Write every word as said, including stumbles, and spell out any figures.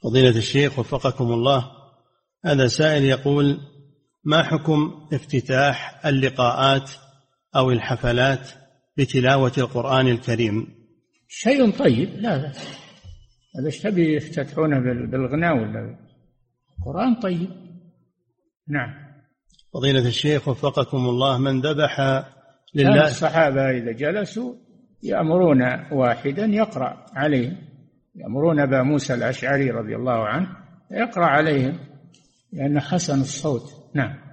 فضيلة الشيخ وفقكم الله، هذا سائل يقول: ما حكم افتتاح اللقاءات أو الحفلات بتلاوة القرآن الكريم؟ شيء طيب، لا لا، هذا ايش تبي يفتتحونه بالغناء ولا؟ القرآن طيب. نعم. فضيلة الشيخ وفقكم الله، من ذبح لله، لله الصحابة إذا جلسوا يأمرون واحدا يقرأ عليهم، يأمرون أبا موسى الأشعري رضي الله عنه يقرأ عليهم لأنه حسن الصوت. نعم.